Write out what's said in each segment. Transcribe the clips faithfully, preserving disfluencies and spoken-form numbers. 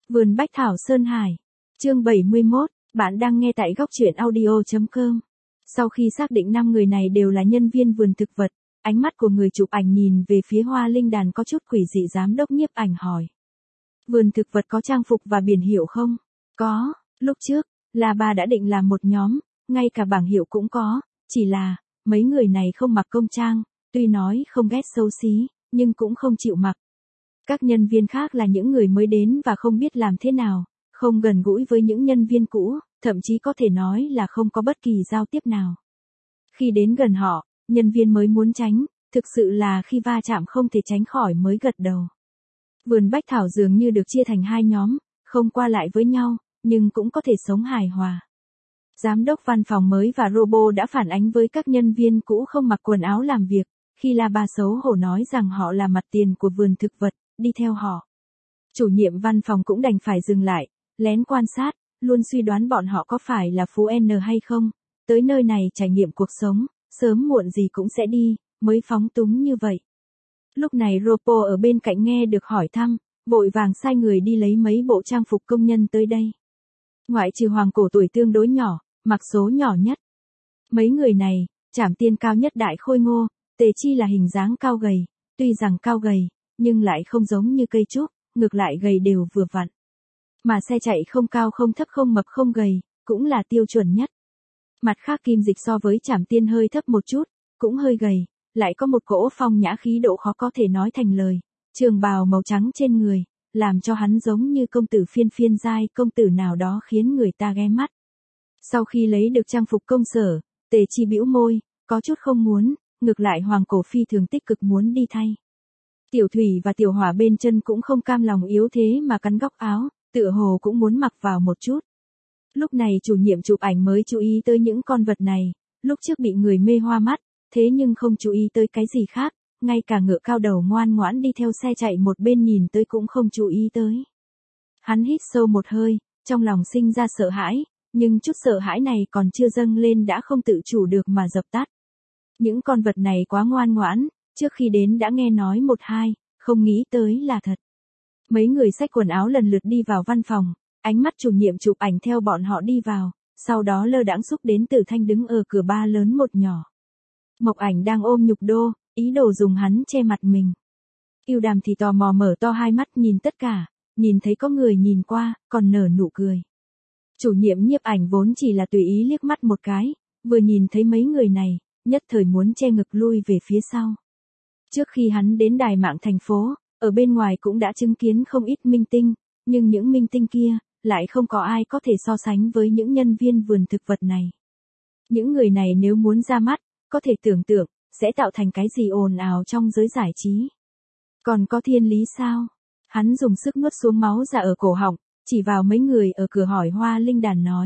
Vườn Bách Thảo Sơn Hải. Chương bảy mươi mốt, bạn đang nghe tại góc truyện audio chấm com. Sau khi xác định năm người này đều là nhân viên vườn thực vật, ánh mắt của người chụp ảnh nhìn về phía Hoa Linh Đàn có chút quỷ dị. Giám đốc nhiếp ảnh hỏi. Vườn thực vật có trang phục và biển hiệu không? Có, lúc trước, là bà đã định làm một nhóm, ngay cả bảng hiệu cũng có, chỉ là, mấy người này không mặc công trang, tuy nói không ghét xấu xí, nhưng cũng không chịu mặc. Các nhân viên khác là những người mới đến và không biết làm thế nào, không gần gũi với những nhân viên cũ, thậm chí có thể nói là không có bất kỳ giao tiếp nào. Khi đến gần họ, nhân viên mới muốn tránh, thực sự là khi va chạm không thể tránh khỏi mới gật đầu. Vườn Bách Thảo dường như được chia thành hai nhóm, không qua lại với nhau, nhưng cũng có thể sống hài hòa. Giám đốc văn phòng mới và robot đã phản ánh với các nhân viên cũ không mặc quần áo làm việc, khi La Ba xấu hổ nói rằng họ là mặt tiền của vườn thực vật, đi theo họ. Chủ nhiệm văn phòng cũng đành phải dừng lại, lén quan sát, luôn suy đoán bọn họ có phải là phú N hay không, tới nơi này trải nghiệm cuộc sống, sớm muộn gì cũng sẽ đi, mới phóng túng như vậy. Lúc này Ropo ở bên cạnh nghe được hỏi thăm, vội vàng sai người đi lấy mấy bộ trang phục công nhân tới đây. Ngoại trừ Hoàng Cổ tuổi tương đối nhỏ, mặc số nhỏ nhất. Mấy người này, Trảm Tiên cao nhất đại khôi ngô, Tề Chi là hình dáng cao gầy, tuy rằng cao gầy, nhưng lại không giống như cây trúc, ngược lại gầy đều vừa vặn. Mà xe chạy không cao không thấp không mập không gầy, cũng là tiêu chuẩn nhất. Mặt khác Kim Dịch so với Trảm Tiên hơi thấp một chút, cũng hơi gầy, lại có một cỗ phong nhã khí độ khó có thể nói thành lời, trường bào màu trắng trên người, làm cho hắn giống như công tử phiên phiên giai công tử nào đó khiến người ta ghé mắt. Sau khi lấy được trang phục công sở, Tề Chi bĩu môi, có chút không muốn, ngược lại Hoàng Cổ phi thường tích cực muốn đi thay. Tiểu Thủy và Tiểu Hỏa bên chân cũng không cam lòng yếu thế mà cắn góc áo, tựa hồ cũng muốn mặc vào một chút. Lúc này chủ nhiệm chụp ảnh mới chú ý tới những con vật này, lúc trước bị người mê hoa mắt, thế nhưng không chú ý tới cái gì khác, ngay cả ngựa cao đầu ngoan ngoãn đi theo xe chạy một bên nhìn tới cũng không chú ý tới. Hắn hít sâu một hơi, trong lòng sinh ra sợ hãi, nhưng chút sợ hãi này còn chưa dâng lên đã không tự chủ được mà dập tắt. Những con vật này quá ngoan ngoãn, trước khi đến đã nghe nói một hai, không nghĩ tới là thật. Mấy người xách quần áo lần lượt đi vào văn phòng, ánh mắt chủ nhiệm chụp ảnh theo bọn họ đi vào, sau đó lơ đãng xúc đến Tử Thanh đứng ở cửa ba lớn một nhỏ. Mộc Ảnh đang ôm Nhục Đô, ý đồ dùng hắn che mặt mình. Ưu Đàm thì tò mò mở to hai mắt nhìn tất cả, nhìn thấy có người nhìn qua, còn nở nụ cười. Chủ nhiệm nhiếp ảnh vốn chỉ là tùy ý liếc mắt một cái, vừa nhìn thấy mấy người này, nhất thời muốn che ngực lui về phía sau. Trước khi hắn đến đài mạng thành phố, ở bên ngoài cũng đã chứng kiến không ít minh tinh, nhưng những minh tinh kia, lại không có ai có thể so sánh với những nhân viên vườn thực vật này. Những người này nếu muốn ra mắt, có thể tưởng tượng, sẽ tạo thành cái gì ồn ào trong giới giải trí. Còn có thiên lý sao? Hắn dùng sức nuốt xuống máu ra ở cổ họng, chỉ vào mấy người ở cửa hỏi Hoa Linh Đàn nói.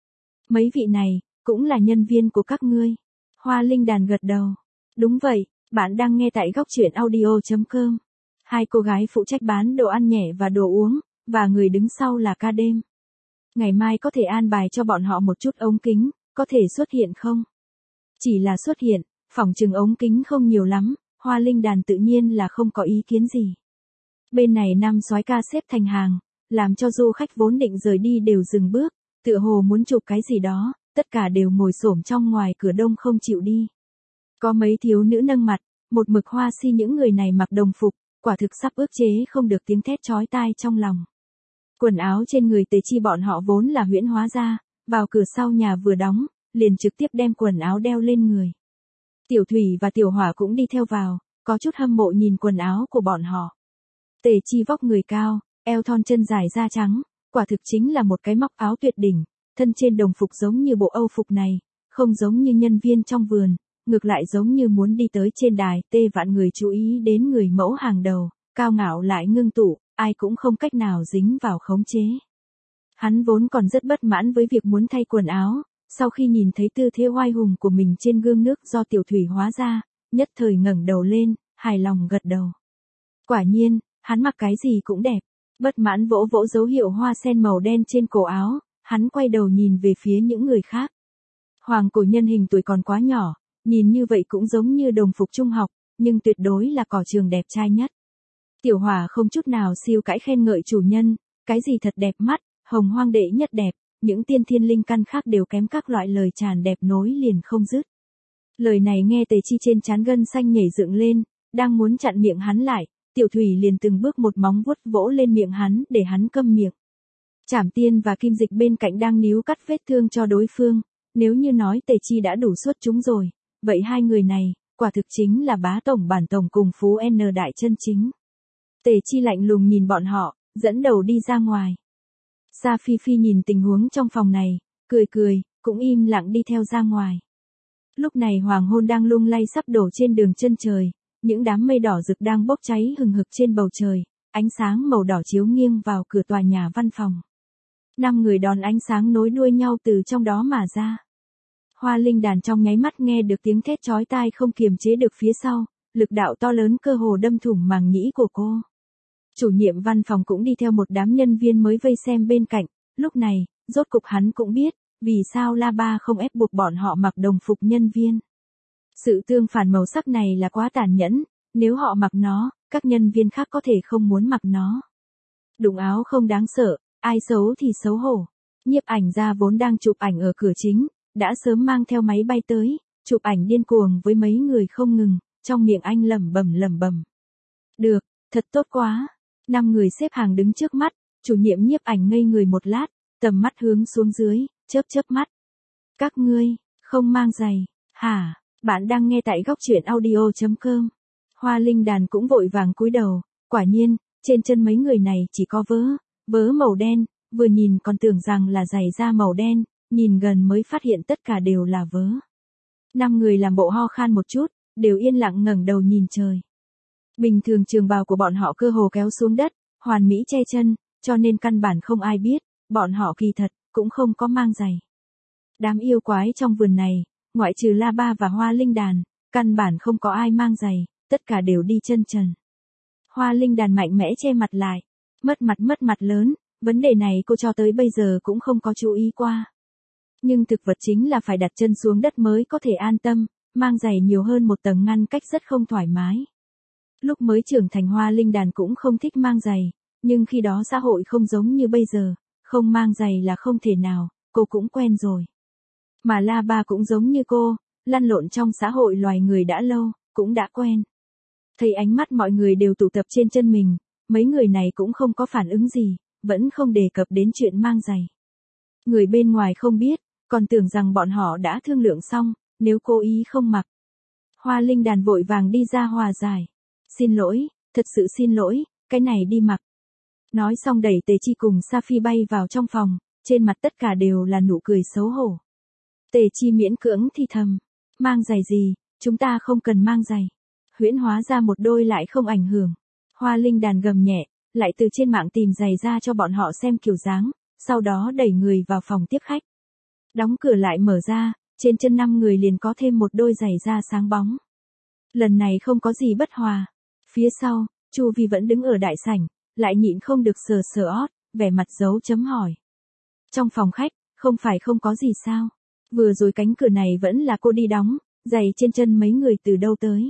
Mấy vị này, cũng là nhân viên của các ngươi. Hoa Linh Đàn gật đầu. Đúng vậy, bạn đang nghe tại góc truyện audio chấm com. Hai cô gái phụ trách bán đồ ăn nhẹ và đồ uống, và người đứng sau là ca đêm. Ngày mai có thể an bài cho bọn họ một chút ống kính, có thể xuất hiện không? Chỉ là xuất hiện, phỏng chừng ống kính không nhiều lắm, Hoa Linh Đàn tự nhiên là không có ý kiến gì. Bên này năm soái ca xếp thành hàng, làm cho du khách vốn định rời đi đều dừng bước, tựa hồ muốn chụp cái gì đó, tất cả đều ngồi xổm trong ngoài cửa đông không chịu đi. Có mấy thiếu nữ nâng mặt, một mực hoa si những người này mặc đồng phục, quả thực sắp ức chế không được tiếng thét chói tai trong lòng. Quần áo trên người Tề Chi bọn họ vốn là huyễn hóa ra, vào cửa sau nhà vừa đóng, liền trực tiếp đem quần áo đeo lên người. Tiểu Thủy và Tiểu Hỏa cũng đi theo vào, có chút hâm mộ nhìn quần áo của bọn họ. Tề Chi vóc người cao, eo thon chân dài da trắng, quả thực chính là một cái móc áo tuyệt đỉnh, thân trên đồng phục giống như bộ Âu phục này, không giống như nhân viên trong vườn, ngược lại giống như muốn đi tới trên đài, tê vạn người chú ý đến người mẫu hàng đầu, cao ngạo lại ngưng tụ, ai cũng không cách nào dính vào khống chế. Hắn vốn còn rất bất mãn với việc muốn thay quần áo, sau khi nhìn thấy tư thế oai hùng của mình trên gương nước do Tiểu Thủy hóa ra, nhất thời ngẩng đầu lên, hài lòng gật đầu. Quả nhiên, hắn mặc cái gì cũng đẹp, bất mãn vỗ vỗ dấu hiệu hoa sen màu đen trên cổ áo, hắn quay đầu nhìn về phía những người khác. Hoàng Cổ nhân hình tuổi còn quá nhỏ, nhìn như vậy cũng giống như đồng phục trung học, nhưng tuyệt đối là cỏ trường đẹp trai nhất. Tiểu Hỏa không chút nào siêu cãi khen ngợi chủ nhân, cái gì thật đẹp mắt, hồng hoang đệ nhất đẹp, những tiên thiên linh căn khác đều kém các loại lời tràn đẹp nối liền không dứt. Lời này nghe Tề Chi trên trán gân xanh nhảy dựng lên, đang muốn chặn miệng hắn lại, Tiểu Thủy liền từng bước một móng vuốt vỗ lên miệng hắn để hắn câm miệng. Trảm Tiên và Kim Dịch bên cạnh đang níu cắt vết thương cho đối phương, nếu như nói Tề Chi đã đủ xuất chúng rồi, vậy hai người này, quả thực chính là bá tổng bản tổng cùng Phú N đại chân chính. Tề Chi lạnh lùng nhìn bọn họ, dẫn đầu đi ra ngoài. Sa Phi Phi nhìn tình huống trong phòng này, cười cười, cũng im lặng đi theo ra ngoài. Lúc này hoàng hôn đang lung lay sắp đổ trên đường chân trời, những đám mây đỏ rực đang bốc cháy hừng hực trên bầu trời, ánh sáng màu đỏ chiếu nghiêng vào cửa tòa nhà văn phòng. Năm người đón ánh sáng nối đuôi nhau từ trong đó mà ra. Hoa Linh Đàn trong nháy mắt nghe được tiếng thét chói tai không kiềm chế được phía sau, lực đạo to lớn cơ hồ đâm thủng màng nhĩ của cô. Chủ nhiệm văn phòng cũng đi theo một đám nhân viên mới vây xem bên cạnh, lúc này, rốt cục hắn cũng biết, vì sao La Ba không ép buộc bọn họ mặc đồng phục nhân viên. Sự tương phản màu sắc này là quá tàn nhẫn, nếu họ mặc nó, các nhân viên khác có thể không muốn mặc nó. Đụng áo không đáng sợ, ai xấu thì xấu hổ. Nhiếp ảnh gia vốn đang chụp ảnh ở cửa chính, đã sớm mang theo máy bay tới, chụp ảnh điên cuồng với mấy người không ngừng, trong miệng anh lẩm bẩm lẩm bẩm. Được, thật tốt quá. Năm người xếp hàng đứng trước mắt, chủ nhiệm nhiếp ảnh ngây người một lát, tầm mắt hướng xuống dưới, chớp chớp mắt. Các ngươi, không mang giày, hả? Bạn đang nghe tại góc truyện audio chấm com. Hoa Linh Đàn cũng vội vàng cúi đầu, quả nhiên, trên chân mấy người này chỉ có vớ, vớ màu đen, vừa nhìn còn tưởng rằng là giày da màu đen, nhìn gần mới phát hiện tất cả đều là vớ. Năm người làm bộ ho khan một chút, đều yên lặng ngẩng đầu nhìn trời. Bình thường trường bào của bọn họ cơ hồ kéo xuống đất, hoàn mỹ che chân, cho nên căn bản không ai biết, bọn họ kỳ thật, cũng không có mang giày. Đám yêu quái trong vườn này, ngoại trừ La Ba và Hoa Linh Đàn, căn bản không có ai mang giày, tất cả đều đi chân trần. Hoa Linh Đàn mạnh mẽ che mặt lại, mất mặt mất mặt lớn, vấn đề này cô cho tới bây giờ cũng không có chú ý qua. Nhưng thực vật chính là phải đặt chân xuống đất mới có thể an tâm, mang giày nhiều hơn một tầng ngăn cách rất không thoải mái. Lúc mới trưởng thành Hoa Linh Đàn cũng không thích mang giày, nhưng khi đó xã hội không giống như bây giờ, không mang giày là không thể nào, cô cũng quen rồi. Mà La Ba cũng giống như cô, lăn lộn trong xã hội loài người đã lâu, cũng đã quen. Thấy ánh mắt mọi người đều tụ tập trên chân mình, mấy người này cũng không có phản ứng gì, vẫn không đề cập đến chuyện mang giày. Người bên ngoài không biết, còn tưởng rằng bọn họ đã thương lượng xong, nếu cố ý không mặc. Hoa Linh Đàn vội vàng đi ra hòa giải. Xin lỗi, thật sự xin lỗi, cái này đi mặc. Nói xong đẩy Tề Chi cùng Sa Phi bay vào trong phòng, trên mặt tất cả đều là nụ cười xấu hổ. Tề Chi miễn cưỡng thì thầm, mang giày gì, chúng ta không cần mang giày. Huyễn hóa ra một đôi lại không ảnh hưởng. Hoa Linh Đàn gầm nhẹ, lại từ trên mạng tìm giày ra cho bọn họ xem kiểu dáng, sau đó đẩy người vào phòng tiếp khách. Đóng cửa lại mở ra, trên chân năm người liền có thêm một đôi giày da sáng bóng. Lần này không có gì bất hòa. Phía sau, Chu Vi vẫn đứng ở đại sảnh, lại nhịn không được sờ sờ ót, vẻ mặt dấu chấm hỏi. Trong phòng khách, không phải không có gì sao? Vừa rồi cánh cửa này vẫn là cô đi đóng, giày trên chân mấy người từ đâu tới?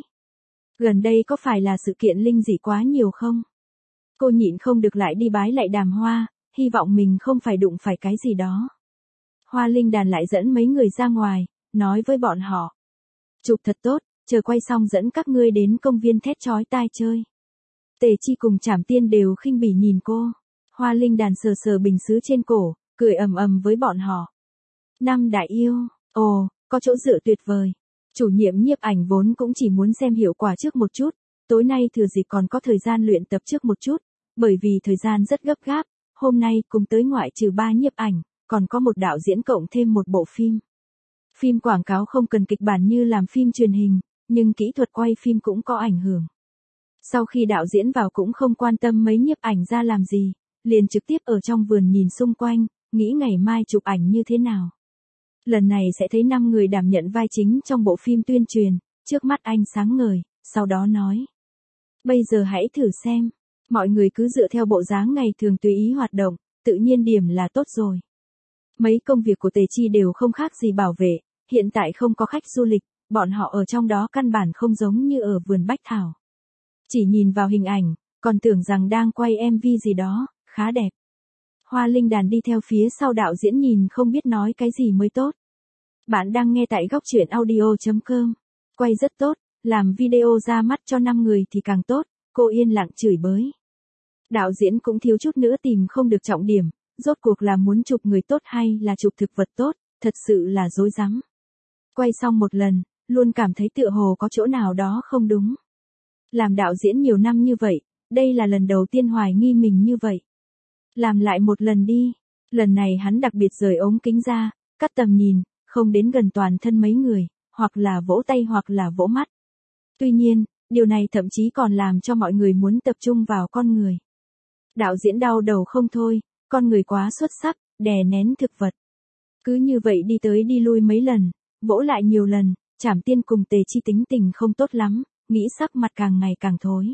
Gần đây có phải là sự kiện linh dị quá nhiều không? Cô nhịn không được lại đi bái lại Đàm Hoa, hy vọng mình không phải đụng phải cái gì đó. Hoa Linh Đàn lại dẫn mấy người ra ngoài, nói với bọn họ. Chụp thật tốt, chờ quay xong dẫn các ngươi đến công viên thét chói tai chơi. Tề Chi cùng Trảm Tiên đều khinh bỉ nhìn cô. Hoa Linh Đàn sờ sờ bình sứ trên cổ, cười ầm ầm với bọn họ. Năm đại yêu, ồ, có chỗ dựa tuyệt vời. Chủ nhiệm nhiếp ảnh vốn cũng chỉ muốn xem hiệu quả trước một chút, tối nay thừa dịp còn có thời gian luyện tập trước một chút, bởi vì thời gian rất gấp gáp, hôm nay cùng tới ngoại trừ ba nhiếp ảnh, còn có một đạo diễn cộng thêm một bộ phim. Phim quảng cáo không cần kịch bản như làm phim truyền hình, nhưng kỹ thuật quay phim cũng có ảnh hưởng. Sau khi đạo diễn vào cũng không quan tâm mấy nhiếp ảnh ra làm gì, liền trực tiếp ở trong vườn nhìn xung quanh, nghĩ ngày mai chụp ảnh như thế nào. Lần này sẽ thấy năm người đảm nhận vai chính trong bộ phim tuyên truyền, trước mắt anh sáng ngời, sau đó nói. Bây giờ hãy thử xem, mọi người cứ dựa theo bộ dáng ngày thường tùy ý hoạt động, tự nhiên điểm là tốt rồi. Mấy công việc của Tề Chi đều không khác gì bảo vệ, hiện tại không có khách du lịch, bọn họ ở trong đó căn bản không giống như ở vườn Bách Thảo. Chỉ nhìn vào hình ảnh, còn tưởng rằng đang quay em vê gì đó, khá đẹp. Hoa Linh Đàn đi theo phía sau đạo diễn nhìn không biết nói cái gì mới tốt. Bạn đang nghe tại góc truyện audio.com. Quay rất tốt, làm video ra mắt cho năm người thì càng tốt, cô yên lặng chửi bới. Đạo diễn cũng thiếu chút nữa tìm không được trọng điểm, rốt cuộc là muốn chụp người tốt hay là chụp thực vật tốt, thật sự là rối rắm. Quay xong một lần, luôn cảm thấy tựa hồ có chỗ nào đó không đúng. Làm đạo diễn nhiều năm như vậy, đây là lần đầu tiên hoài nghi mình như vậy. Làm lại một lần đi. Lần này hắn đặc biệt rời ống kính ra, cắt tầm nhìn, không đến gần toàn thân mấy người, hoặc là vỗ tay hoặc là vỗ mắt. Tuy nhiên, điều này thậm chí còn làm cho mọi người muốn tập trung vào con người. Đạo diễn đau đầu không thôi, con người quá xuất sắc, đè nén thực vật. Cứ như vậy đi tới đi lui mấy lần, vỗ lại nhiều lần, Trảm Tiên cùng Tề Chi tính tình không tốt lắm, nghĩ sắc mặt càng ngày càng thối.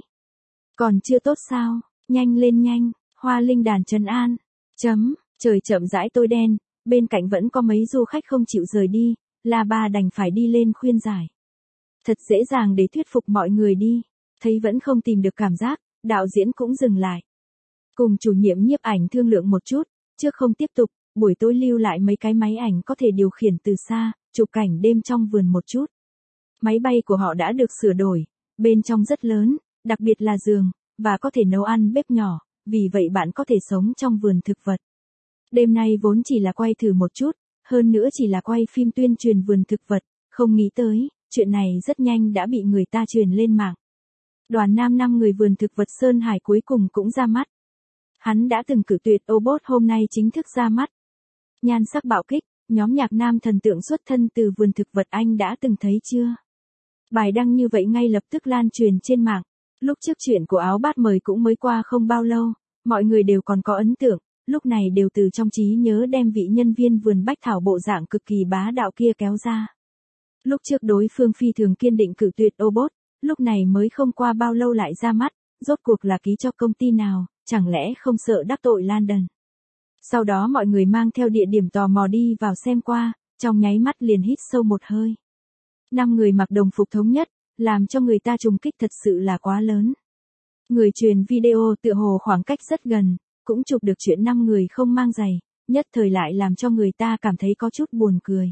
Còn chưa tốt sao, nhanh lên nhanh, Hoa Linh Đàn trấn an. Chấm, trời chậm rãi tối đen, bên cạnh vẫn có mấy du khách không chịu rời đi, La Ba đành phải đi lên khuyên giải. Thật dễ dàng để thuyết phục mọi người đi, thấy vẫn không tìm được cảm giác, đạo diễn cũng dừng lại. Cùng chủ nhiệm nhiếp ảnh thương lượng một chút, trước không tiếp tục, buổi tối lưu lại mấy cái máy ảnh có thể điều khiển từ xa, chụp cảnh đêm trong vườn một chút. Máy bay của họ đã được sửa đổi, bên trong rất lớn, đặc biệt là giường, và có thể nấu ăn bếp nhỏ, vì vậy bạn có thể sống trong vườn thực vật. Đêm nay vốn chỉ là quay thử một chút, hơn nữa chỉ là quay phim tuyên truyền vườn thực vật, không nghĩ tới, chuyện này rất nhanh đã bị người ta truyền lên mạng. Đoàn nam năm người vườn thực vật Sơn Hải cuối cùng cũng ra mắt. Hắn đã từng cử tuyệt Obot hôm nay chính thức ra mắt. Nhan sắc bạo kích, nhóm nhạc nam thần tượng xuất thân từ vườn thực vật anh đã từng thấy chưa? Bài đăng như vậy ngay lập tức lan truyền trên mạng. Lúc trước chuyện của áo bát mời cũng mới qua không bao lâu, mọi người đều còn có ấn tượng, lúc này đều từ trong trí nhớ đem vị nhân viên vườn bách thảo bộ dạng cực kỳ bá đạo kia kéo ra. Lúc trước đối phương phi thường kiên định cử tuyệt Obot, lúc này mới không qua bao lâu lại ra mắt, rốt cuộc là ký cho công ty nào, chẳng lẽ không sợ đắc tội London. Sau đó mọi người mang theo địa điểm tò mò đi vào xem qua, trong nháy mắt liền hít sâu một hơi. Năm người mặc đồng phục thống nhất, làm cho người ta trùng kích thật sự là quá lớn. Người truyền video tựa hồ khoảng cách rất gần, cũng chụp được chuyện năm người không mang giày, nhất thời lại làm cho người ta cảm thấy có chút buồn cười.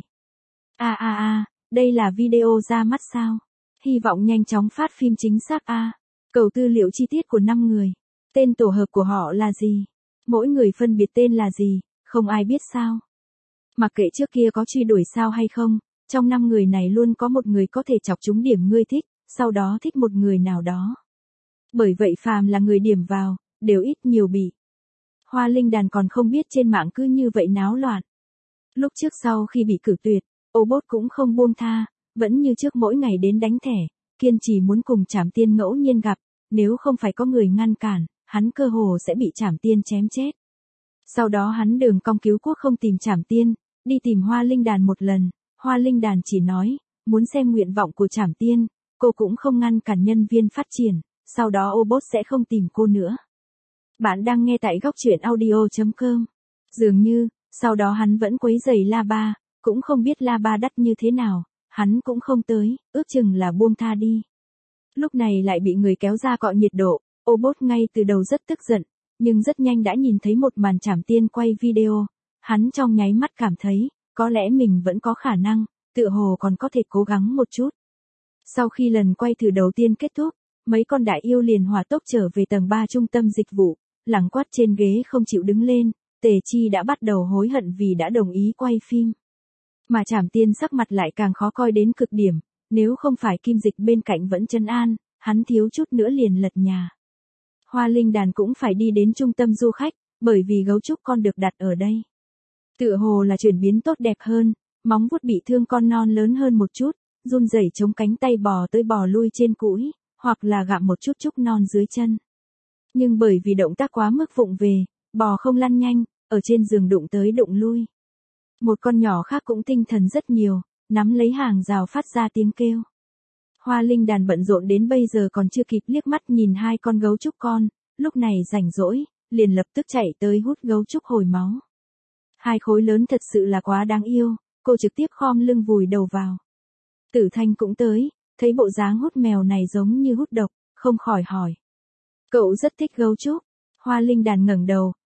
A a a, đây là video ra mắt sao? Hy vọng nhanh chóng phát phim chính xác a. À. Cầu tư liệu chi tiết của năm người. Tên tổ hợp của họ là gì? Mỗi người phân biệt tên là gì? Không ai biết sao? Mặc kệ trước kia có truy đuổi sao hay không, trong năm người này luôn có một người có thể chọc trúng điểm ngươi thích, sau đó thích một người nào đó. Bởi vậy phàm là người điểm vào, đều ít nhiều bị. Hoa Linh Đàn còn không biết trên mạng cứ như vậy náo loạn. Lúc trước sau khi bị cử tuyệt, Obot cũng không buông tha, vẫn như trước mỗi ngày đến đánh thẻ, kiên trì muốn cùng Trảm Tiên ngẫu nhiên gặp, nếu không phải có người ngăn cản, hắn cơ hồ sẽ bị Trảm Tiên chém chết. Sau đó hắn đường cong cứu quốc không tìm Trảm Tiên, đi tìm Hoa Linh Đàn một lần, Hoa Linh Đàn chỉ nói, muốn xem nguyện vọng của Trảm Tiên, cô cũng không ngăn cản nhân viên phát triển, sau đó Obot sẽ không tìm cô nữa. Bạn đang nghe tại góc truyện audio.com. Dường như, sau đó hắn vẫn quấy rầy La Ba, cũng không biết La Ba đắt như thế nào, hắn cũng không tới, ước chừng là buông tha đi. Lúc này lại bị người kéo ra cọ nhiệt độ, Obot ngay từ đầu rất tức giận, nhưng rất nhanh đã nhìn thấy một màn Trảm Tiên quay video, hắn trong nháy mắt cảm thấy, có lẽ mình vẫn có khả năng, tựa hồ còn có thể cố gắng một chút. Sau khi lần quay thử đầu tiên kết thúc, mấy con đại yêu liền hỏa tốc trở về tầng ba trung tâm dịch vụ, lẳng quắt trên ghế không chịu đứng lên, Tề Chi đã bắt đầu hối hận vì đã đồng ý quay phim. Mà Trảm Tiên sắc mặt lại càng khó coi đến cực điểm, nếu không phải Kim Dịch bên cạnh vẫn trấn an, hắn thiếu chút nữa liền lật nhà. Hoa Linh Đàn cũng phải đi đến trung tâm du khách, bởi vì gấu trúc con được đặt ở đây. Tựa hồ là chuyển biến tốt đẹp hơn, móng vuốt bị thương con non lớn hơn một chút, run rẩy chống cánh tay bò tới bò lui trên cũi, hoặc là gặm một chút trúc non dưới chân. Nhưng bởi vì động tác quá mức vụng về, bò không lăn nhanh, ở trên giường đụng tới đụng lui. Một con nhỏ khác cũng tinh thần rất nhiều, nắm lấy hàng rào phát ra tiếng kêu. Hoa Linh Đàn bận rộn đến bây giờ còn chưa kịp liếc mắt nhìn hai con gấu trúc con, lúc này rảnh rỗi, liền lập tức chạy tới hút gấu trúc hồi máu. Hai khối lớn thật sự là quá đáng yêu, cô trực tiếp khom lưng vùi đầu vào. Tử Thanh cũng tới, thấy bộ dáng hút mèo này giống như hút độc, không khỏi hỏi. Cậu rất thích gấu trúc. Hoa Linh Đàn ngẩng đầu,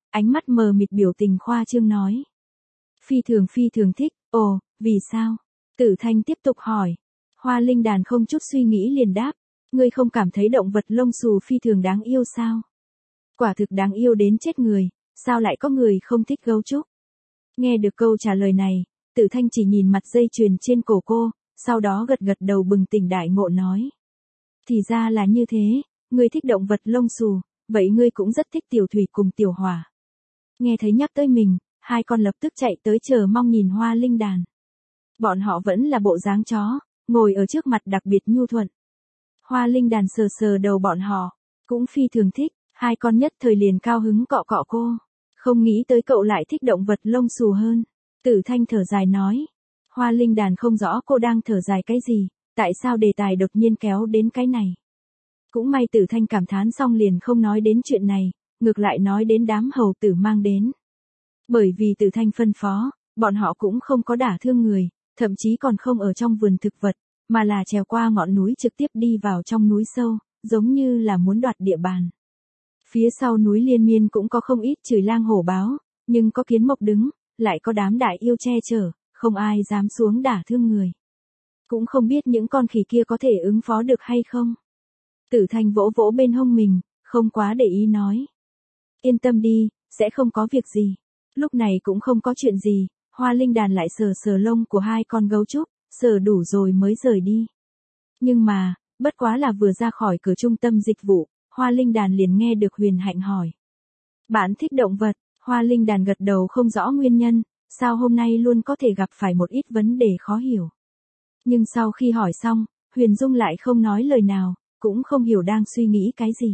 ánh mắt mờ mịt biểu tình khoa trương nói. Phi thường phi thường thích, ồ, vì sao? Tử Thanh tiếp tục hỏi. Hoa Linh Đàn không chút suy nghĩ liền đáp, ngươi không cảm thấy động vật lông xù phi thường đáng yêu sao? Quả thực đáng yêu đến chết người, sao lại có người không thích gấu trúc? Nghe được câu trả lời này, Tử Thanh chỉ nhìn mặt dây chuyền trên cổ cô, sau đó gật gật đầu bừng tỉnh đại ngộ nói. Thì ra là như thế, ngươi thích động vật lông xù, vậy ngươi cũng rất thích Tiểu Thủy cùng Tiểu Hỏa. Nghe thấy nhắc tới mình, hai con lập tức chạy tới chờ mong nhìn Hoa Linh Đàn. Bọn họ vẫn là bộ dáng chó, ngồi ở trước mặt đặc biệt nhu thuận. Hoa Linh Đàn sờ sờ đầu bọn họ, cũng phi thường thích, hai con nhất thời liền cao hứng cọ cọ cô. Không nghĩ tới cậu lại thích động vật lông xù hơn. Tử Thanh thở dài nói. Hoa Linh Đàn không rõ cô đang thở dài cái gì, tại sao đề tài đột nhiên kéo đến cái này. Cũng may Tử Thanh cảm thán xong liền không nói đến chuyện này, ngược lại nói đến đám hầu tử mang đến. Bởi vì Tử Thanh phân phó, bọn họ cũng không có đả thương người, thậm chí còn không ở trong vườn thực vật, mà là trèo qua ngọn núi trực tiếp đi vào trong núi sâu, giống như là muốn đoạt địa bàn. Phía sau núi liên miên cũng có không ít chửi lang hổ báo, nhưng có kiến mộc đứng, lại có đám đại yêu che chở, không ai dám xuống đả thương người. Cũng không biết những con khỉ kia có thể ứng phó được hay không. Tử Thanh vỗ vỗ bên hông mình, không quá để ý nói. Yên tâm đi, sẽ không có việc gì. Lúc này cũng không có chuyện gì, Hoa Linh Đàn lại sờ sờ lông của hai con gấu trúc, sờ đủ rồi mới rời đi. Nhưng mà, bất quá là vừa ra khỏi cửa trung tâm dịch vụ, Hoa Linh Đàn liền nghe được Huyền Hạnh hỏi. Bạn thích động vật? Hoa Linh Đàn gật đầu không rõ nguyên nhân, sao hôm nay luôn có thể gặp phải một ít vấn đề khó hiểu. Nhưng sau khi hỏi xong, Huyền Dung lại không nói lời nào, cũng không hiểu đang suy nghĩ cái gì.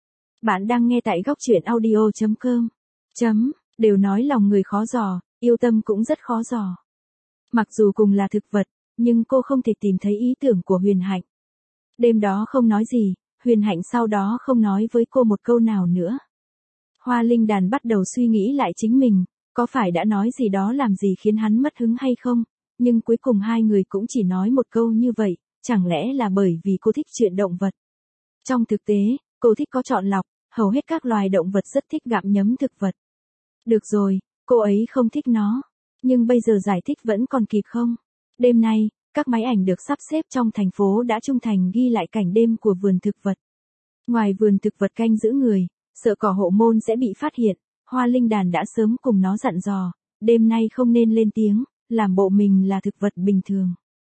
Bạn đang nghe tại góc truyện audio chấm com. Chấm, đều nói lòng người khó dò, yêu tâm cũng rất khó dò. Mặc dù cùng là thực vật, nhưng cô không thể tìm thấy ý tưởng của Huyền Hạnh. Đêm đó không nói gì, Huyền Hạnh sau đó không nói với cô một câu nào nữa. Hoa Linh Đàn bắt đầu suy nghĩ lại chính mình, có phải đã nói gì đó làm gì khiến hắn mất hứng hay không, nhưng cuối cùng hai người cũng chỉ nói một câu như vậy, chẳng lẽ là bởi vì cô thích chuyện động vật. Trong thực tế, cô thích có chọn lọc, hầu hết các loài động vật rất thích gặm nhấm thực vật. Được rồi, cô ấy không thích nó, nhưng bây giờ giải thích vẫn còn kịp không? Đêm nay, các máy ảnh được sắp xếp trong thành phố đã trung thành ghi lại cảnh đêm của vườn thực vật. Ngoài vườn thực vật canh giữ người, sợ cỏ hộ môn sẽ bị phát hiện, Hoa Linh Đàn đã sớm cùng nó dặn dò, đêm nay không nên lên tiếng, làm bộ mình là thực vật bình thường.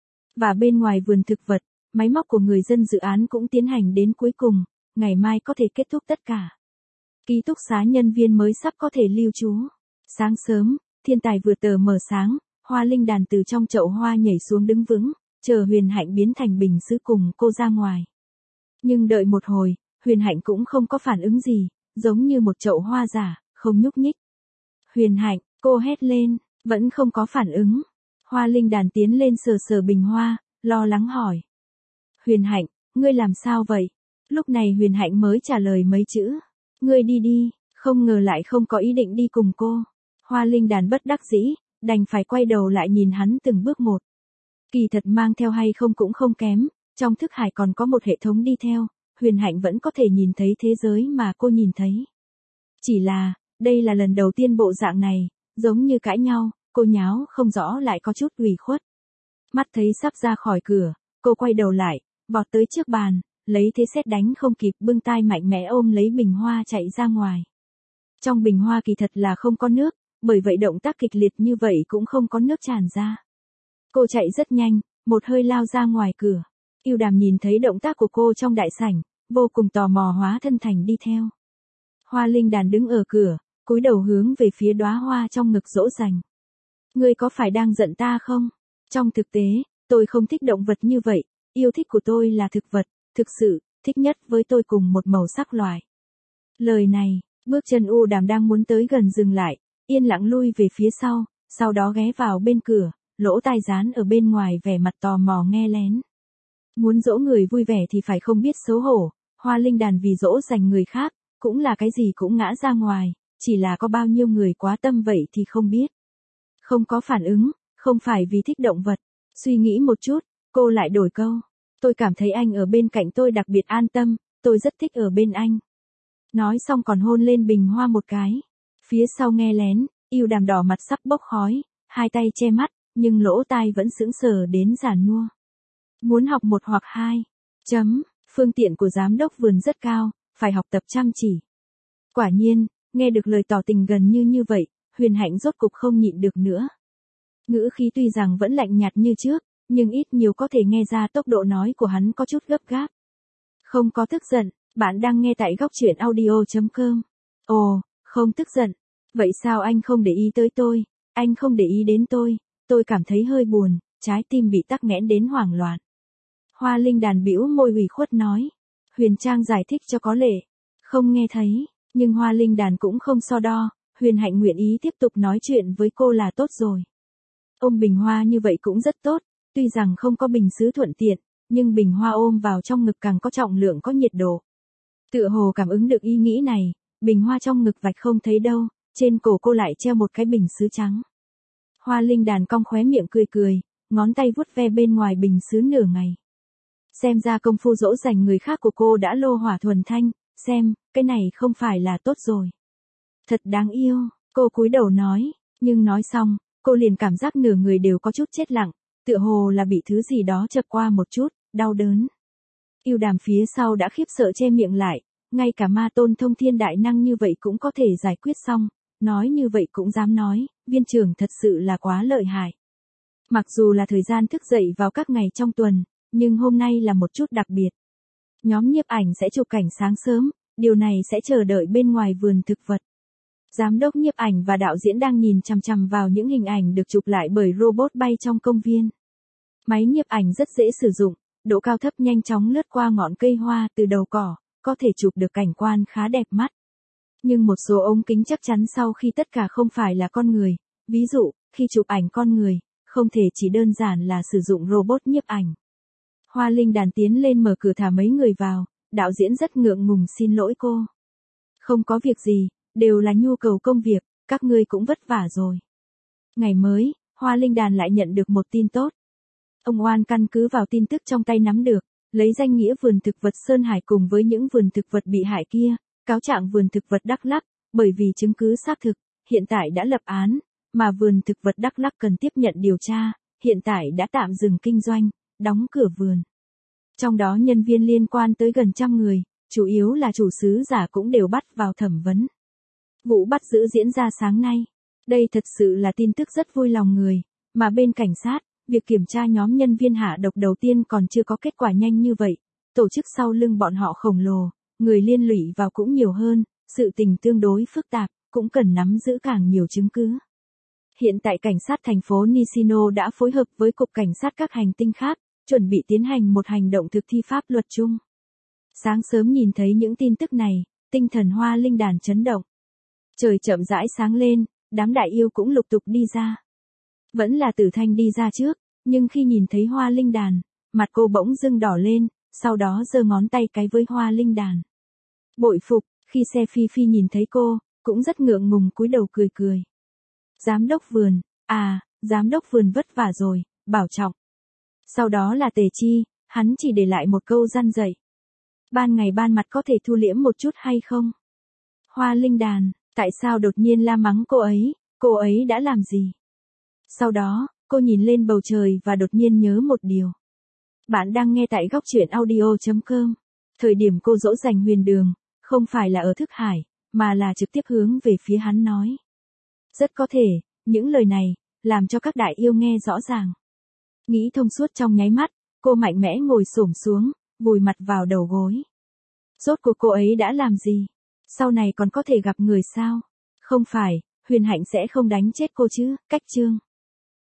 Và bên ngoài vườn thực vật, máy móc của người dân dự án cũng tiến hành đến cuối cùng, ngày mai có thể kết thúc tất cả. Ký túc xá nhân viên mới sắp có thể lưu trú. Sáng sớm, thiên tài vừa tờ mờ sáng, Hoa Linh Đàn từ trong chậu hoa nhảy xuống đứng vững, chờ Huyền Hạnh biến thành bình sứ cùng cô ra ngoài. Nhưng đợi một hồi, Huyền Hạnh cũng không có phản ứng gì, giống như một chậu hoa giả, không nhúc nhích. Huyền Hạnh, cô hét lên, vẫn không có phản ứng. Hoa Linh Đàn tiến lên sờ sờ bình hoa, lo lắng hỏi. Huyền Hạnh, ngươi làm sao vậy? Lúc này Huyền Hạnh mới trả lời mấy chữ. Ngươi đi đi, không ngờ lại không có ý định đi cùng cô. Hoa Linh Đàn bất đắc dĩ, đành phải quay đầu lại nhìn hắn từng bước một. Kỳ thật mang theo hay không cũng không kém, trong thức hải còn có một hệ thống đi theo, Huyền Hạnh vẫn có thể nhìn thấy thế giới mà cô nhìn thấy. Chỉ là, đây là lần đầu tiên bộ dạng này, giống như cãi nhau, cô nháo không rõ lại có chút ủy khuất. Mắt thấy sắp ra khỏi cửa, cô quay đầu lại, vọt tới trước bàn, lấy thế sét đánh không kịp bưng tay mạnh mẽ ôm lấy bình hoa chạy ra ngoài. Trong bình hoa kỳ thật là không có nước, bởi vậy động tác kịch liệt như vậy cũng không có nước tràn ra. Cô chạy rất nhanh, một hơi lao ra ngoài cửa. Yêu Đàm nhìn thấy động tác của cô trong đại sảnh, vô cùng tò mò hóa thân thành đi theo. Hoa Linh Đàn đứng ở cửa, cúi đầu hướng về phía đóa hoa trong ngực dỗ dành. Ngươi có phải đang giận ta không? Trong thực tế, tôi không thích động vật như vậy, yêu thích của tôi là thực vật, thực sự, thích nhất với tôi cùng một màu sắc loài. Lời này, bước chân U Đàm đang muốn tới gần dừng lại, yên lặng lui về phía sau, sau đó ghé vào bên cửa, lỗ tai dán ở bên ngoài vẻ mặt tò mò nghe lén. Muốn dỗ người vui vẻ thì phải không biết xấu hổ, Hoa Linh Đàn vì dỗ dành người khác, cũng là cái gì cũng ngã ra ngoài, chỉ là có bao nhiêu người quá tâm vậy thì không biết. Không có phản ứng, không phải vì thích động vật, suy nghĩ một chút, cô lại đổi câu. Tôi cảm thấy anh ở bên cạnh tôi đặc biệt an tâm, tôi rất thích ở bên anh. Nói xong còn hôn lên bình hoa một cái. Phía sau nghe lén, Yêu Đàm đỏ mặt sắp bốc khói, hai tay che mắt, nhưng lỗ tai vẫn sững sờ đến giàn nua. Muốn học một hoặc hai. Chấm, phương tiện của giám đốc vườn rất cao, phải học tập chăm chỉ. Quả nhiên, nghe được lời tỏ tình gần như như vậy, Huyền Hạnh rốt cục không nhịn được nữa. Ngữ khí tuy rằng vẫn lạnh nhạt như trước, nhưng ít nhiều có thể nghe ra tốc độ nói của hắn có chút gấp gáp. Không có tức giận, bạn đang nghe tại góc truyện audio chấm com. Ồ, không tức giận. Vậy sao anh không để ý tới tôi? Anh không để ý đến tôi, tôi cảm thấy hơi buồn, trái tim bị tắc nghẽn đến hoảng loạn. Hoa Linh Đàn bĩu môi ủy khuất nói. Huyền Trang giải thích cho có lệ. Không nghe thấy, nhưng Hoa Linh Đàn cũng không so đo, Huyền Hạnh nguyện ý tiếp tục nói chuyện với cô là tốt rồi. Ôm bình hoa như vậy cũng rất tốt, tuy rằng không có bình sứ thuận tiện, nhưng bình hoa ôm vào trong ngực càng có trọng lượng có nhiệt độ. Tựa hồ cảm ứng được ý nghĩ này, bình hoa trong ngực vạch không thấy đâu, trên cổ cô lại treo một cái bình sứ trắng. Hoa Linh Đàn cong khóe miệng cười cười, ngón tay vuốt ve bên ngoài bình sứ nửa ngày. Xem ra công phu dỗ dành người khác của cô đã lô hỏa thuần thanh, xem, cái này không phải là tốt rồi. Thật đáng yêu, cô cúi đầu nói, nhưng nói xong, cô liền cảm giác nửa người đều có chút chết lặng, tựa hồ là bị thứ gì đó chập qua một chút, đau đớn. Yêu Đàm phía sau đã khiếp sợ che miệng lại, ngay cả ma tôn thông thiên đại năng như vậy cũng có thể giải quyết xong, nói như vậy cũng dám nói, viên trưởng thật sự là quá lợi hại. Mặc dù là thời gian thức dậy vào các ngày trong tuần, nhưng hôm nay là một chút đặc biệt. Nhóm nhiếp ảnh sẽ chụp cảnh sáng sớm, điều này sẽ chờ đợi bên ngoài vườn thực vật. Giám đốc nhiếp ảnh và đạo diễn đang nhìn chằm chằm vào những hình ảnh được chụp lại bởi robot bay trong công viên. Máy nhiếp ảnh rất dễ sử dụng, độ cao thấp nhanh chóng lướt qua ngọn cây hoa từ đầu cỏ, có thể chụp được cảnh quan khá đẹp mắt. Nhưng một số ống kính chắc chắn sau khi tất cả không phải là con người, ví dụ, khi chụp ảnh con người, không thể chỉ đơn giản là sử dụng robot nhiếp ảnh. Hoa Linh Đàn tiến lên mở cửa thả mấy người vào, đạo diễn rất ngượng ngùng xin lỗi cô. Không có việc gì, đều là nhu cầu công việc, các ngươi cũng vất vả rồi. Ngày mới, Hoa Linh Đàn lại nhận được một tin tốt. Ông Oan căn cứ vào tin tức trong tay nắm được, lấy danh nghĩa vườn thực vật Sơn Hải cùng với những vườn thực vật bị hại kia, cáo trạng vườn thực vật Đắk Lắk, bởi vì chứng cứ xác thực, hiện tại đã lập án, mà vườn thực vật Đắk Lắk cần tiếp nhận điều tra, hiện tại đã tạm dừng kinh doanh, đóng cửa vườn. Trong đó nhân viên liên quan tới gần trăm người, chủ yếu là chủ sứ giả cũng đều bắt vào thẩm vấn. Vụ bắt giữ diễn ra sáng nay. Đây thật sự là tin tức rất vui lòng người, mà bên cảnh sát, việc kiểm tra nhóm nhân viên hạ độc đầu tiên còn chưa có kết quả nhanh như vậy. Tổ chức sau lưng bọn họ khổng lồ, người liên lụy vào cũng nhiều hơn, sự tình tương đối phức tạp, cũng cần nắm giữ càng nhiều chứng cứ. Hiện tại cảnh sát thành phố Nishino đã phối hợp với cục cảnh sát các hành tinh khác, chuẩn bị tiến hành một hành động thực thi pháp luật chung. Sáng sớm nhìn thấy những tin tức này, tinh thần Hoa Linh Đàn chấn động. Trời chậm rãi sáng lên, đám đại yêu cũng lục tục đi ra. Vẫn là Tử Thanh đi ra trước, nhưng khi nhìn thấy Hoa Linh Đàn, mặt cô bỗng dưng đỏ lên, sau đó giơ ngón tay cái với Hoa Linh Đàn. Bội phục, khi xe Phi Phi nhìn thấy cô, cũng rất ngượng ngùng cúi đầu cười cười. Giám đốc vườn, à, giám đốc vườn vất vả rồi, bảo trọng. Sau đó là Tề Chi, hắn chỉ để lại một câu răn dạy. Ban ngày ban mặt có thể thu liễm một chút hay không? Hoa Linh Đàn, tại sao đột nhiên la mắng cô ấy, cô ấy đã làm gì? Sau đó, cô nhìn lên bầu trời và đột nhiên nhớ một điều. Bạn đang nghe tại góc truyện audio chấm com. Thời điểm cô dỗ dành Huyền Đường, không phải là ở Thức Hải, mà là trực tiếp hướng về phía hắn nói. Rất có thể, những lời này, làm cho các đại yêu nghe rõ ràng. Nghĩ thông suốt trong nháy mắt, cô mạnh mẽ ngồi xổm xuống, vùi mặt vào đầu gối. Rốt cuộc cô ấy đã làm gì? Sau này còn có thể gặp người sao? Không phải, Huyền Hạnh sẽ không đánh chết cô chứ, cách chương.